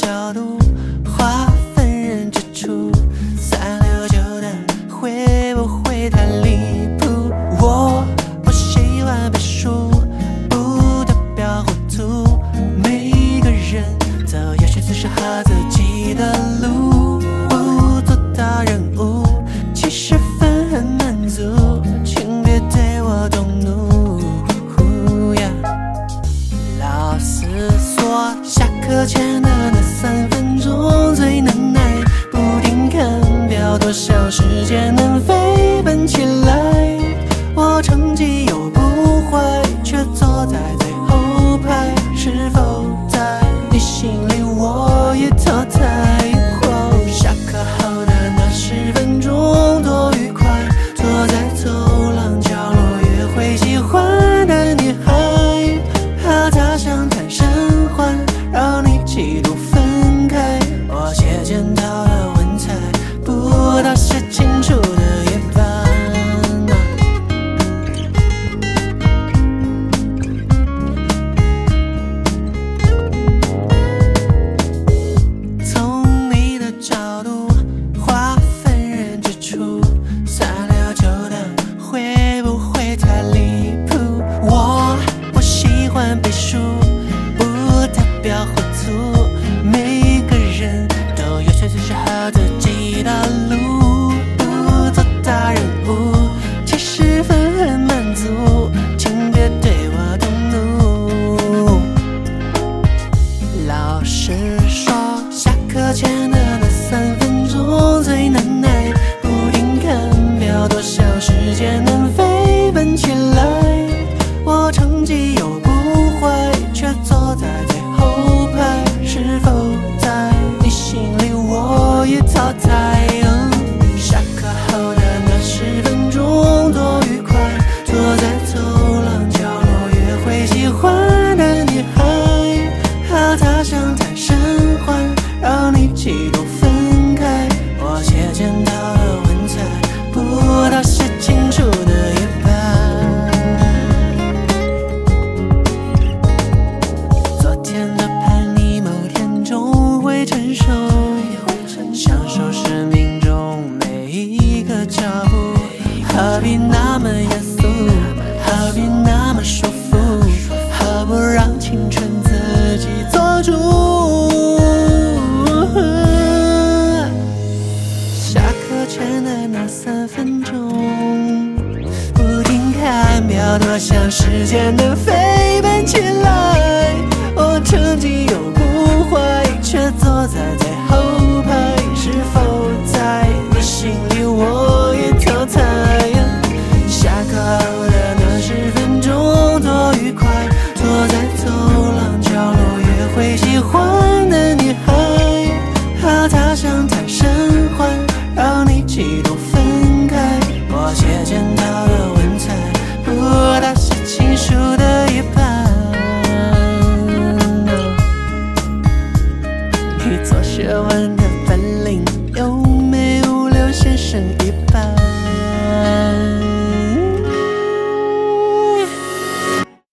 角度划分人之处，369的会不会太离谱？我不喜欢被输，不代表糊涂。每个人都有选择适合自己的路，不做大人物，70分很满足，请别对我动怒。老思索，下课前的那3分钟最能耐，不停看表，多少时间能飞奔起来？我成绩又不坏，却坐在最后排，是否在你心里我也淘汰？下课后的那10分钟多愉快，坐在走廊角落约会喜欢的女孩，和她相谈甚欢，让你几度分开。我借检讨的文采，不到写清楚的一半。从你的角度划分人之处，369的会不会太离谱？我不喜欢被输，不代表糊涂。每个人都有选择适合自己的路，不做大人物，70分很满足，请别对我动怒。老实说，下课前的那3分钟最难耐，不停看表，多少时间能飞奔起来？我成绩又不坏，却坐在最后排，是否在你心里我也淘汰？下课后的那10分钟多愉快，坐在走廊角落约会喜欢的女孩，和她相谈甚欢，让你几度分开。我借检讨的文采，不到写清楚的一半。昨天的叛逆，某天终会成熟，享受生命中每一个脚步，何必那么严肃，何必那么束缚，何不让青春自己做主？下课前的那3分钟，不停看表，多想时间能飞奔起来。我成绩又不坏，却坐在最后排，是否在你心里我也淘汰？下课后的那10分钟多愉快，坐在走廊角落约会喜欢的女孩，和她相谈甚欢，让你几度分开。我借检讨的文采，不到写情书的一半。你做学问的